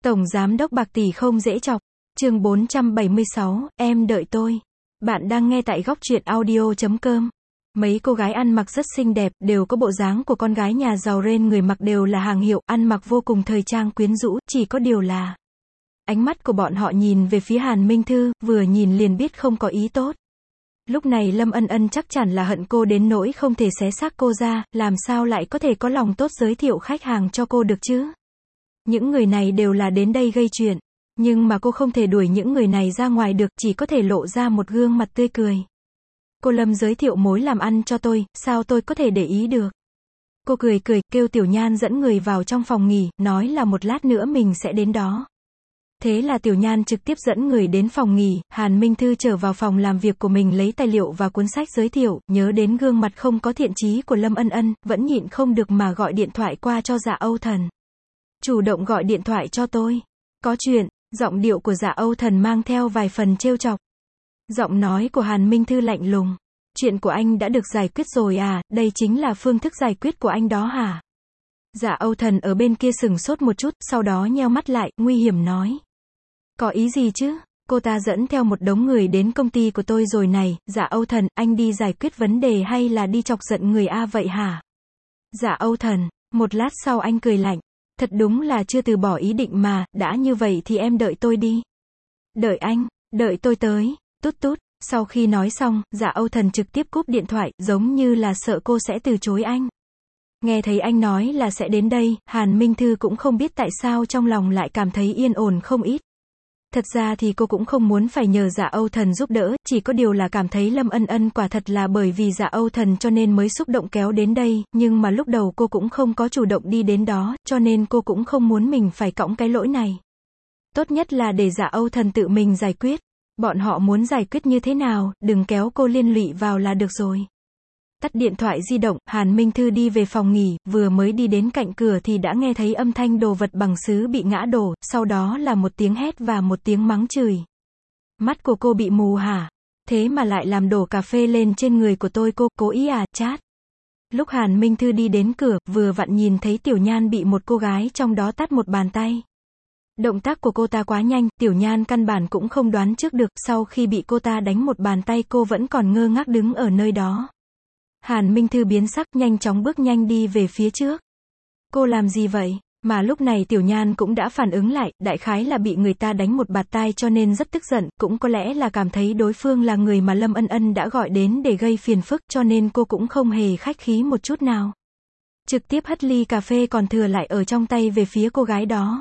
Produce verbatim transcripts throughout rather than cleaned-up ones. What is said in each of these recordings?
Tổng giám đốc bạc tỷ không dễ chọc. Chương bốn trăm bảy mươi sáu, em đợi tôi. Bạn đang nghe tại góc truyện audio chấm com. Mấy cô gái ăn mặc rất xinh đẹp, đều có bộ dáng của con gái nhà giàu ren, người mặc đều là hàng hiệu, ăn mặc vô cùng thời trang quyến rũ, chỉ có điều là ánh mắt của bọn họ nhìn về phía Hàn Minh Thư, vừa nhìn liền biết không có ý tốt. Lúc này Lâm Ân Ân chắc chắn là hận cô đến nỗi không thể xé xác cô ra, làm sao lại có thể có lòng tốt giới thiệu khách hàng cho cô được chứ? Những người này đều là đến đây gây chuyện, nhưng mà cô không thể đuổi những người này ra ngoài được, chỉ có thể lộ ra một gương mặt tươi cười. Cô Lâm giới thiệu mối làm ăn cho tôi, sao tôi có thể để ý được? Cô cười cười, kêu Tiểu Nhan dẫn người vào trong phòng nghỉ, nói là một lát nữa mình sẽ đến đó. Thế là Tiểu Nhan trực tiếp dẫn người đến phòng nghỉ, Hàn Minh Thư trở vào phòng làm việc của mình lấy tài liệu và cuốn sách giới thiệu, nhớ đến gương mặt không có thiện chí của Lâm Ân Ân, vẫn nhịn không được mà gọi điện thoại qua cho Dạ Âu Thần. Chủ động gọi điện thoại cho tôi. Có chuyện, giọng điệu của Dạ Âu Thần mang theo vài phần trêu chọc. Giọng nói của Hàn Minh Thư lạnh lùng. Chuyện của anh đã được giải quyết rồi à, đây chính là phương thức giải quyết của anh đó hả? Dạ Âu Thần ở bên kia sừng sốt một chút, sau đó nheo mắt lại, nguy hiểm nói. Có ý gì chứ? Cô ta dẫn theo một đống người đến công ty của tôi rồi này. Dạ Âu Thần, anh đi giải quyết vấn đề hay là đi chọc giận người A vậy hả? Dạ Âu Thần, một lát sau anh cười lạnh. Thật đúng là chưa từ bỏ ý định mà, đã như vậy thì em đợi tôi đi. Đợi anh, đợi tôi tới, tút tút. Sau khi nói xong, Dạ Âu Thần trực tiếp cúp điện thoại, giống như là sợ cô sẽ từ chối anh. Nghe thấy anh nói là sẽ đến đây, Hàn Minh Thư cũng không biết tại sao trong lòng lại cảm thấy yên ổn không ít. Thật ra thì cô cũng không muốn phải nhờ Dạ Âu Thần giúp đỡ, chỉ có điều là cảm thấy Lâm Ân Ân quả thật là bởi vì Dạ Âu Thần cho nên mới xúc động kéo đến đây, nhưng mà lúc đầu cô cũng không có chủ động đi đến đó, cho nên cô cũng không muốn mình phải cõng cái lỗi này. Tốt nhất là để Dạ Âu Thần tự mình giải quyết. Bọn họ muốn giải quyết như thế nào, đừng kéo cô liên lụy vào là được rồi. Tắt điện thoại di động, Hàn Minh Thư đi về phòng nghỉ, vừa mới đi đến cạnh cửa thì đã nghe thấy âm thanh đồ vật bằng sứ bị ngã đổ, sau đó là một tiếng hét và một tiếng mắng chửi. Mắt của cô bị mù hả? Thế mà lại làm đổ cà phê lên trên người của tôi, cô cố ý à, chát. Lúc Hàn Minh Thư đi đến cửa, vừa vặn nhìn thấy Tiểu Nhan bị một cô gái trong đó tát một bàn tay. Động tác của cô ta quá nhanh, Tiểu Nhan căn bản cũng không đoán trước được, sau khi bị cô ta đánh một bàn tay cô vẫn còn ngơ ngác đứng ở nơi đó. Hàn Minh Thư biến sắc, nhanh chóng bước nhanh đi về phía trước. Cô làm gì vậy? Mà lúc này Tiểu Nhan cũng đã phản ứng lại, đại khái là bị người ta đánh một bạt tai cho nên rất tức giận, cũng có lẽ là cảm thấy đối phương là người mà Lâm Ân Ân đã gọi đến để gây phiền phức, cho nên cô cũng không hề khách khí một chút nào. Trực tiếp hất ly cà phê còn thừa lại ở trong tay về phía cô gái đó.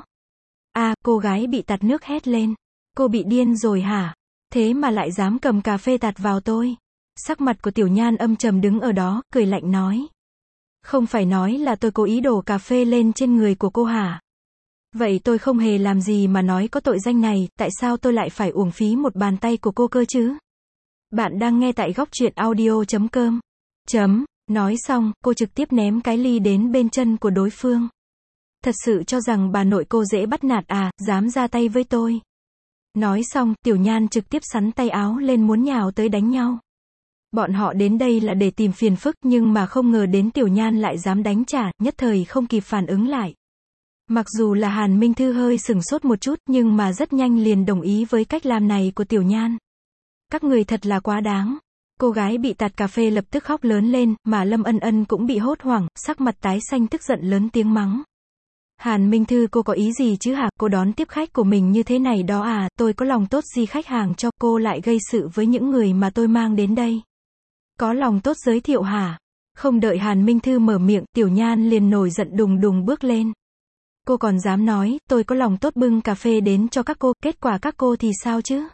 À, cô gái bị tạt nước hét lên. Cô bị điên rồi hả? Thế mà lại dám cầm cà phê tạt vào tôi. Sắc mặt của Tiểu Nhan âm trầm đứng ở đó, cười lạnh nói. Không phải nói là tôi cố ý đổ cà phê lên trên người của cô hả? Vậy tôi không hề làm gì mà nói có tội danh này, tại sao tôi lại phải uổng phí một bàn tay của cô cơ chứ? Bạn đang nghe tại góc truyện audio chấm com. Chấm, nói xong, cô trực tiếp ném cái ly đến bên chân của đối phương. Thật sự cho rằng bà nội cô dễ bắt nạt à, dám ra tay với tôi. Nói xong, Tiểu Nhan trực tiếp xắn tay áo lên muốn nhào tới đánh nhau. Bọn họ đến đây là để tìm phiền phức, nhưng mà không ngờ đến Tiểu Nhan lại dám đánh trả, nhất thời không kịp phản ứng lại. Mặc dù là Hàn Minh Thư hơi sừng sốt một chút, nhưng mà rất nhanh liền đồng ý với cách làm này của Tiểu Nhan. Các người thật là quá đáng. Cô gái bị tạt cà phê lập tức khóc lớn lên, mà Lâm Ân Ân cũng bị hốt hoảng, sắc mặt tái xanh tức giận lớn tiếng mắng. Hàn Minh Thư, cô có ý gì chứ hả? Cô đón tiếp khách của mình như thế này đó à? Tôi có lòng tốt gì khách hàng cho, cô lại gây sự với những người mà tôi mang đến đây. Có lòng tốt giới thiệu hả? Không đợi Hàn Minh Thư mở miệng, Tiểu Nhan liền nổi giận đùng đùng bước lên. Cô còn dám nói, tôi có lòng tốt bưng cà phê đến cho các cô, kết quả các cô thì sao chứ?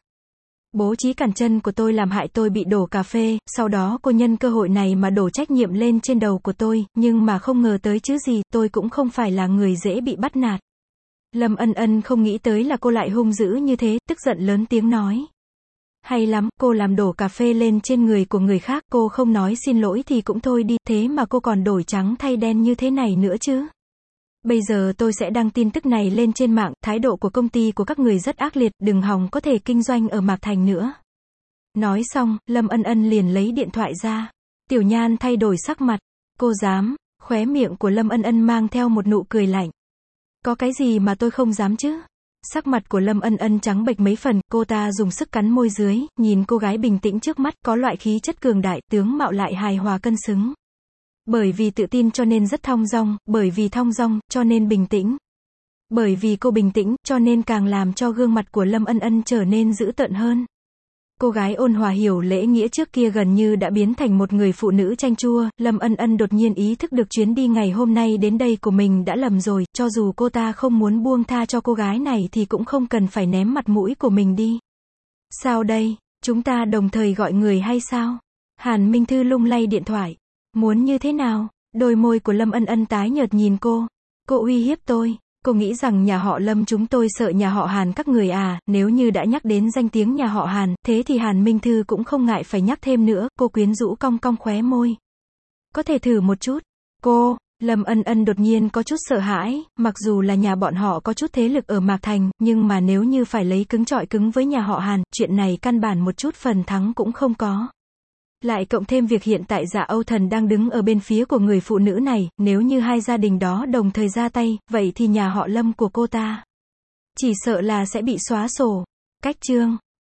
Bố trí cản chân của tôi làm hại tôi bị đổ cà phê, sau đó cô nhân cơ hội này mà đổ trách nhiệm lên trên đầu của tôi, nhưng mà không ngờ tới chứ gì, tôi cũng không phải là người dễ bị bắt nạt. Lâm Ân Ân không nghĩ tới là cô lại hung dữ như thế, tức giận lớn tiếng nói. Hay lắm, cô làm đổ cà phê lên trên người của người khác, cô không nói xin lỗi thì cũng thôi đi, thế mà cô còn đổi trắng thay đen như thế này nữa chứ. Bây giờ tôi sẽ đăng tin tức này lên trên mạng, thái độ của công ty của các người rất ác liệt, đừng hòng có thể kinh doanh ở Mạc Thành nữa. Nói xong, Lâm Ân Ân liền lấy điện thoại ra. Tiểu Nhan thay đổi sắc mặt. Cô dám? Khóe miệng của Lâm Ân Ân mang theo một nụ cười lạnh. Có cái gì mà tôi không dám chứ? Sắc mặt của Lâm Ân Ân trắng bệch mấy phần, cô ta dùng sức cắn môi dưới, nhìn cô gái bình tĩnh trước mắt, có loại khí chất cường đại, tướng mạo lại hài hòa cân xứng. Bởi vì tự tin cho nên rất thong dong, bởi vì thong dong, cho nên bình tĩnh. Bởi vì cô bình tĩnh, cho nên càng làm cho gương mặt của Lâm Ân Ân trở nên dữ tợn hơn. Cô gái ôn hòa hiểu lễ nghĩa trước kia gần như đã biến thành một người phụ nữ chanh chua, Lâm Ân Ân đột nhiên ý thức được chuyến đi ngày hôm nay đến đây của mình đã lầm rồi, cho dù cô ta không muốn buông tha cho cô gái này thì cũng không cần phải ném mặt mũi của mình đi. Sao đây, chúng ta đồng thời gọi người hay sao? Hàn Minh Thư lung lay điện thoại. Muốn như thế nào? Đôi môi của Lâm Ân Ân tái nhợt nhìn cô. Cô uy hiếp tôi. Cô nghĩ rằng nhà họ Lâm chúng tôi sợ nhà họ Hàn các người à, nếu như đã nhắc đến danh tiếng nhà họ Hàn, thế thì Hàn Minh Thư cũng không ngại phải nhắc thêm nữa, cô quyến rũ cong cong khóe môi. Có thể thử một chút. Cô, Lâm Ân Ân đột nhiên có chút sợ hãi, mặc dù là nhà bọn họ có chút thế lực ở Mạc Thành, nhưng mà nếu như phải lấy cứng chọi cứng với nhà họ Hàn, chuyện này căn bản một chút phần thắng cũng không có. Lại cộng thêm việc hiện tại Dạ Âu Thần đang đứng ở bên phía của người phụ nữ này, nếu như hai gia đình đó đồng thời ra tay, vậy thì nhà họ Lâm của cô ta chỉ sợ là sẽ bị xóa sổ. Cách chương